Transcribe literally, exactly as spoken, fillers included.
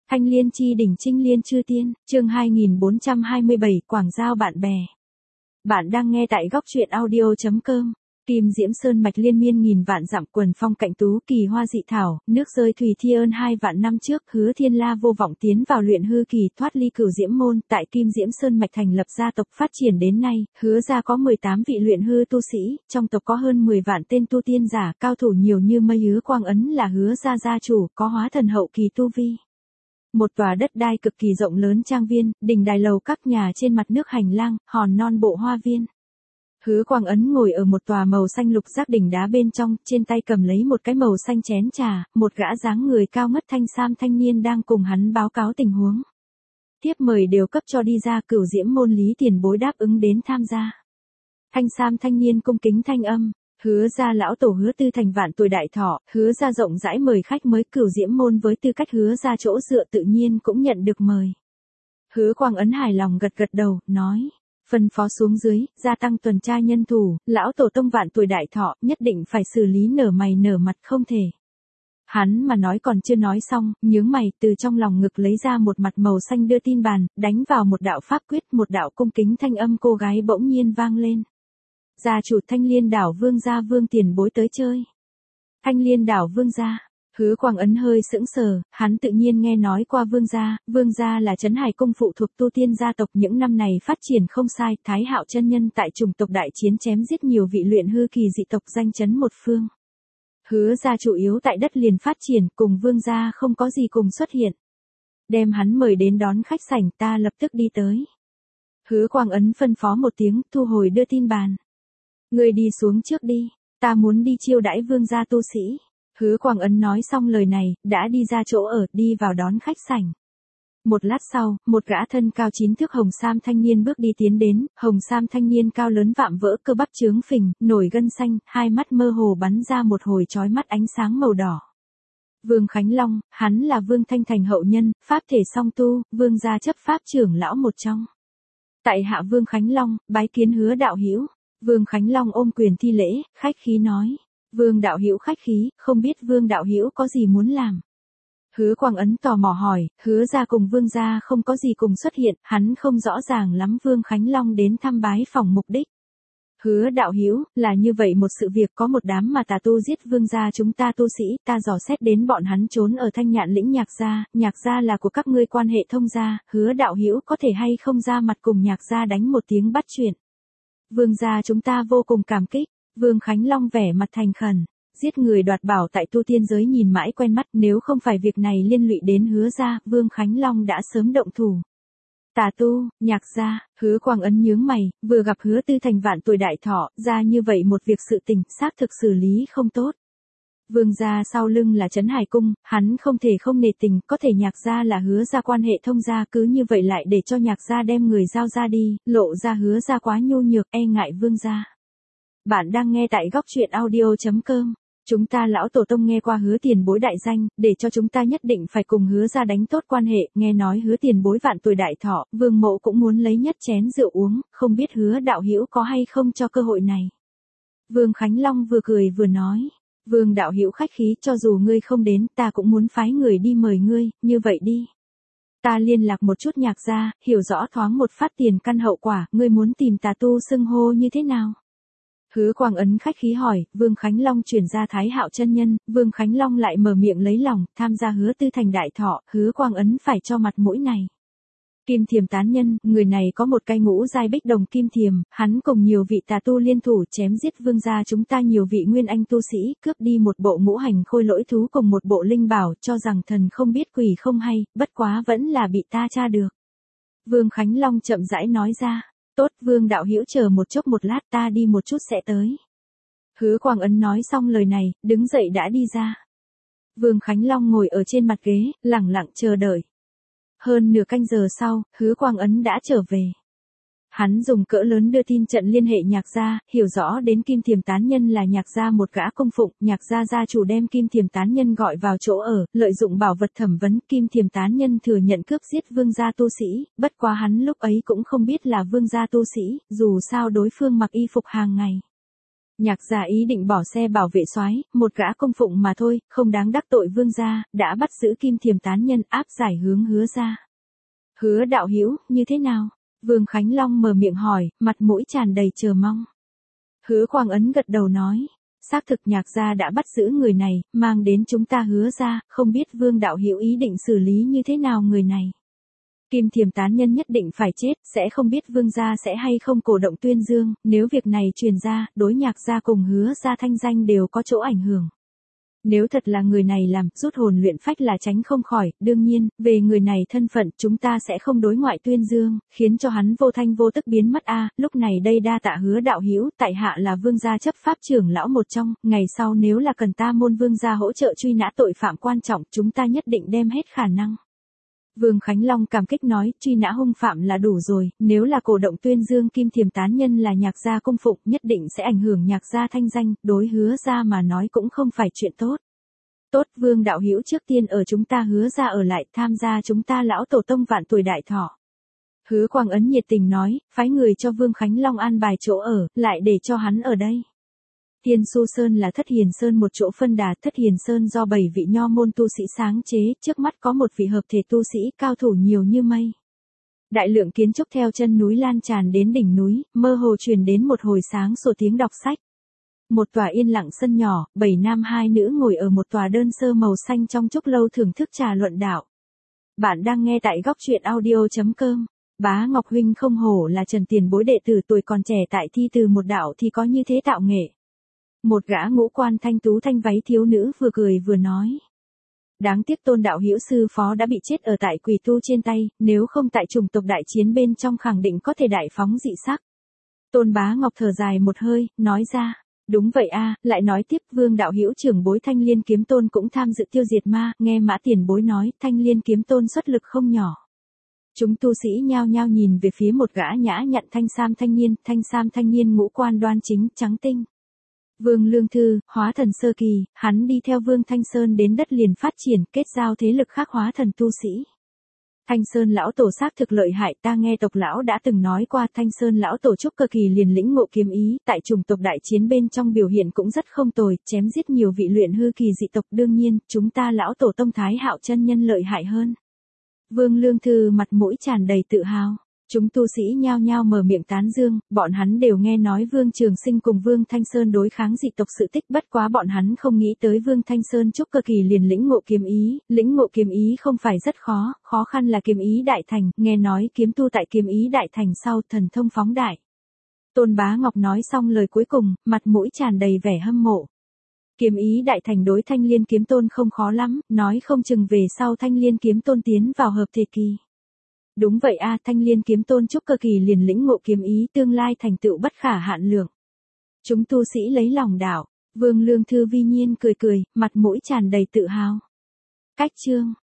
Thanh Liên chi đỉnh Trinh Liên chư tiên, chương hai nghìn bốn trăm hai mươi bảy, Quảng Giao bạn bè. Bạn đang nghe tại góc truyện audio chấm com. Kim diễm sơn mạch liên miên nghìn vạn dặm, quần phong cạnh tú kỳ hoa dị thảo, nước rơi thủy thi ơn hai vạn năm trước, Hứa Thiên La vô vọng tiến vào luyện hư kỳ, thoát ly cửu diễm môn, tại Kim diễm sơn mạch thành lập gia tộc, phát triển đến nay, Hứa gia có mười tám vị luyện hư tu sĩ, trong tộc có hơn mười vạn tên tu tiên giả, cao thủ nhiều như mây. Hứa Quang Ấn là Hứa gia gia chủ, có hóa thần hậu kỳ tu vi. Một tòa đất đai cực kỳ rộng lớn, trang viên, đình đài lầu các nhà trên mặt nước, hành lang, hòn non bộ hoa viên. Hứa Quang Ấn ngồi ở một tòa màu xanh lục giác đỉnh đá bên trong, trên tay cầm lấy một cái màu xanh chén trà, một gã dáng người cao ngất thanh sam thanh niên đang cùng hắn báo cáo tình huống. Tiếp mời đều cấp cho đi ra, cửu diễm môn Lý tiền bối đáp ứng đến tham gia. Thanh sam thanh niên cung kính thanh âm. Hứa gia lão tổ Hứa Tư Thành vạn tuổi đại thọ, Hứa gia rộng rãi mời khách mới, cửu diễm môn với tư cách Hứa gia chỗ dựa tự nhiên cũng nhận được mời. Hứa Quang Ấn hài lòng gật gật đầu, nói, phân phó xuống dưới, gia tăng tuần tra nhân thủ, lão tổ tông vạn tuổi đại thọ, nhất định phải xử lý nở mày nở mặt không thể. Hắn mà nói còn chưa nói xong, nhướng mày, từ trong lòng ngực lấy ra một mặt màu xanh đưa tin bàn, đánh vào một đạo pháp quyết, một đạo cung kính thanh âm cô gái bỗng nhiên vang lên. Gia chủ Thanh Liên đảo Vương gia Vương tiền bối tới chơi. Thanh Liên đảo Vương gia. Hứa Quang Ấn hơi sững sờ, hắn tự nhiên nghe nói qua Vương gia, Vương gia là trấn hải cung phụ thuộc tu tiên gia tộc, những năm này phát triển không sai, Thái Hạo chân nhân tại chủng tộc đại chiến chém giết nhiều vị luyện hư kỳ dị tộc, danh chấn một phương. Hứa gia chủ yếu tại đất liền phát triển, cùng Vương gia không có gì cùng xuất hiện. Đem hắn mời đến đón khách sảnh, ta lập tức đi tới. Hứa Quang Ấn phân phó một tiếng, thu hồi đưa tin bàn. Ngươi đi xuống trước đi, ta muốn đi chiêu đãi Vương gia tu sĩ. Hứa Quang Ấn nói xong lời này, đã đi ra chỗ ở, đi vào đón khách sảnh. Một lát sau, một gã thân cao chín thước hồng sam thanh niên bước đi tiến đến, hồng sam thanh niên cao lớn vạm vỡ, cơ bắp trướng phình, nổi gân xanh, hai mắt mơ hồ bắn ra một hồi chói mắt ánh sáng màu đỏ. Vương Khánh Long, hắn là Vương Thanh Thành hậu nhân, pháp thể song tu, Vương gia chấp pháp trưởng lão một trong. Tại hạ Vương Khánh Long, bái kiến Hứa đạo hữu. Vương Khánh Long ôm quyền thi lễ, khách khí nói, Vương đạo hữu khách khí, không biết Vương đạo hữu có gì muốn làm. Hứa Quang Ấn tò mò hỏi, Hứa gia cùng Vương gia không có gì cùng xuất hiện, hắn không rõ ràng lắm Vương Khánh Long đến thăm bái phỏng mục đích. Hứa đạo hữu, là như vậy một sự việc, có một đám mà tà tu giết Vương gia chúng ta tu sĩ, ta dò xét đến bọn hắn trốn ở Thanh Nhạn lĩnh Nhạc gia, Nhạc gia là của các ngươi quan hệ thông gia, Hứa đạo hữu có thể hay không ra mặt cùng Nhạc gia đánh một tiếng bắt chuyện. Vương gia chúng ta vô cùng cảm kích. Vương Khánh Long vẻ mặt thành khẩn. Giết người đoạt bảo tại tu tiên giới nhìn mãi quen mắt, nếu không phải việc này liên lụy đến Hứa gia, Vương Khánh Long đã sớm động thủ. Tà tu, Nhạc gia. Hứa Quang Ấn nhướng mày, vừa gặp Hứa Tư Thành vạn tuổi đại thọ, ra như vậy một việc sự tình, xác thực xử lý không tốt. Vương gia sau lưng là trấn hải cung, hắn không thể không nể tình, có thể Nhạc gia là Hứa gia quan hệ thông gia, cứ như vậy lại để cho Nhạc gia đem người giao ra đi, lộ ra Hứa gia quá nhu nhược, e ngại Vương gia. Bạn đang nghe tại góc truyện audio chấm com. Chúng ta lão tổ tông nghe qua Hứa tiền bối đại danh, để cho chúng ta nhất định phải cùng Hứa gia đánh tốt quan hệ, nghe nói Hứa tiền bối vạn tuổi đại thọ, Vương mộ cũng muốn lấy nhất chén rượu uống, không biết Hứa đạo hữu có hay không cho cơ hội này. Vương Khánh Long vừa cười vừa nói. Vương đạo hữu khách khí, cho dù ngươi không đến, ta cũng muốn phái người đi mời ngươi, như vậy đi. Ta liên lạc một chút Nhạc gia, hiểu rõ thoáng một phát tiền căn hậu quả, ngươi muốn tìm tà tu xưng hô như thế nào? Hứa Quang Ấn khách khí hỏi, Vương Khánh Long chuyển ra Thái Hạo chân nhân, Vương Khánh Long lại mở miệng lấy lòng, tham gia Hứa Tư Thành đại thọ, Hứa Quang Ấn phải cho mặt mũi này. Kim Thiềm tán nhân, người này có một cây ngũ giai bích đồng kim thiềm, hắn cùng nhiều vị tà tu liên thủ chém giết Vương gia chúng ta nhiều vị nguyên anh tu sĩ, cướp đi một bộ ngũ hành khôi lỗi thú cùng một bộ linh bảo, cho rằng thần không biết quỷ không hay, bất quá vẫn là bị ta tra được. Vương Khánh Long chậm rãi nói ra, tốt, Vương đạo hữu chờ một chốc một lát, ta đi một chút sẽ tới. Hứa Quang Ấn nói xong lời này, đứng dậy đã đi ra. Vương Khánh Long ngồi ở trên mặt ghế, lẳng lặng chờ đợi. Hơn nửa canh giờ sau, Hứa Quang Ấn đã trở về. Hắn dùng cỡ lớn đưa tin trận liên hệ Nhạc gia, hiểu rõ đến Kim Thiềm tán nhân là Nhạc gia một gã cung phụng, Nhạc gia gia chủ đem Kim Thiềm tán nhân gọi vào chỗ ở, lợi dụng bảo vật thẩm vấn, Kim Thiềm tán nhân thừa nhận cướp giết Vương gia tu sĩ, bất quá hắn lúc ấy cũng không biết là Vương gia tu sĩ, dù sao đối phương mặc y phục hàng ngày. Nhạc gia ý định bỏ xe bảo vệ soái, một gã công phụng mà thôi, không đáng đắc tội vương gia, đã bắt giữ Kim Thiềm tán nhân áp giải hướng Hứa gia. Hứa đạo hữu, như thế nào? Vương Khánh Long mở miệng hỏi, mặt mũi tràn đầy chờ mong. Hứa Quang Ấn gật đầu nói, xác thực Nhạc gia đã bắt giữ người này, mang đến chúng ta Hứa gia, không biết Vương đạo hữu ý định xử lý như thế nào người này. Kim Thiềm tán nhân nhất định phải chết, sẽ không biết Vương gia sẽ hay không cổ động tuyên dương, nếu việc này truyền ra, đối Nhạc gia cùng Hứa gia thanh danh đều có chỗ ảnh hưởng. Nếu thật là người này làm, rút hồn luyện phách là tránh không khỏi, đương nhiên, về người này thân phận chúng ta sẽ không đối ngoại tuyên dương, khiến cho hắn vô thanh vô tức biến mất a. Lúc này đây đa tạ Hứa đạo hữu, tại hạ là Vương gia chấp pháp trưởng lão một trong, ngày sau nếu là cần ta môn Vương gia hỗ trợ truy nã tội phạm quan trọng, chúng ta nhất định đem hết khả năng. Vương Khánh Long cảm kích nói, truy nã hung phạm là đủ rồi, nếu là cổ động tuyên dương Kim Thiềm tán nhân là Nhạc gia công phụng, nhất định sẽ ảnh hưởng Nhạc gia thanh danh, đối Hứa gia mà nói cũng không phải chuyện tốt. Tốt, Vương đạo hữu trước tiên ở chúng ta Hứa gia ở lại, tham gia chúng ta lão tổ tông vạn tuổi đại thọ. Hứa Quang Ấn nhiệt tình nói, phái người cho Vương Khánh Long an bài chỗ ở, lại để cho hắn ở đây. Tiên Su Sơn là Thất Hiền Sơn một chỗ phân đà, Thất Hiền Sơn do bảy vị nho môn tu sĩ sáng chế, trước mắt có một vị hợp thể tu sĩ cao thủ nhiều như mây. Đại lượng kiến trúc theo chân núi lan tràn đến đỉnh núi, mơ hồ truyền đến một hồi sáng sủa tiếng đọc sách. Một tòa yên lặng sân nhỏ, bảy nam hai nữ ngồi ở một tòa đơn sơ màu xanh trong trúc lâu thưởng thức trà luận đạo. Bạn đang nghe tại góc truyện audio chấm com. Bá Ngọc huynh không hổ là Trần tiền bối đệ tử tuổi còn trẻ tại thi từ một đạo thì có như thế tạo nghệ. Một gã ngũ quan thanh tú thanh váy thiếu nữ vừa cười vừa nói. Đáng tiếc Tôn đạo hữu sư phó đã bị chết ở tại quỷ tu trên tay, nếu không tại chủng tộc đại chiến bên trong khẳng định có thể đại phóng dị sắc. Tôn Bá Ngọc thở dài một hơi, nói ra, đúng vậy a, lại nói tiếp Vương đạo hữu trưởng bối Thanh Liên Kiếm Tôn cũng tham dự tiêu diệt ma, nghe Mã tiền bối nói, Thanh Liên Kiếm Tôn xuất lực không nhỏ. Chúng tu sĩ nhao nhao nhìn về phía một gã nhã nhặn thanh sam thanh niên, thanh sam thanh niên ngũ quan đoan chính, trắng tinh. Vương Lương Thư, hóa thần sơ kỳ, hắn đi theo Vương Thanh Sơn đến đất liền phát triển, kết giao thế lực khác hóa thần tu sĩ. Thanh Sơn lão tổ xác thực lợi hại, ta nghe tộc lão đã từng nói qua, Thanh Sơn lão tổ trúc cơ kỳ liền lĩnh ngộ kiếm ý, tại chủng tộc đại chiến bên trong biểu hiện cũng rất không tồi, chém giết nhiều vị luyện hư kỳ dị tộc, đương nhiên, chúng ta lão tổ tông Thái Hạo chân nhân lợi hại hơn. Vương Lương Thư mặt mũi tràn đầy tự hào. Chúng tu sĩ nhao nhao mở miệng tán dương, bọn hắn đều nghe nói Vương Trường Sinh cùng Vương Thanh Sơn đối kháng dị tộc sự tích, bất quá bọn hắn không nghĩ tới Vương Thanh Sơn trúc cơ kỳ liền lĩnh ngộ kiếm ý, lĩnh ngộ kiếm ý không phải rất khó, khó khăn là kiếm ý đại thành, nghe nói kiếm tu tại kiếm ý đại thành sau thần thông phóng đại. Tôn Bá Ngọc nói xong lời cuối cùng, mặt mũi tràn đầy vẻ hâm mộ. Kiếm ý đại thành đối Thanh Liên Kiếm Tôn không khó lắm, nói không chừng về sau Thanh Liên Kiếm Tôn tiến vào hợp thể kỳ. Đúng vậy a, Thanh Liên Kiếm Tôn trúc cơ kỳ liền lĩnh ngộ kiếm ý, tương lai thành tựu bất khả hạn lượng. Chúng tu sĩ lấy lòng đạo, Vương Lương Thư vi nhiên cười cười, mặt mũi tràn đầy tự hào. Cách chương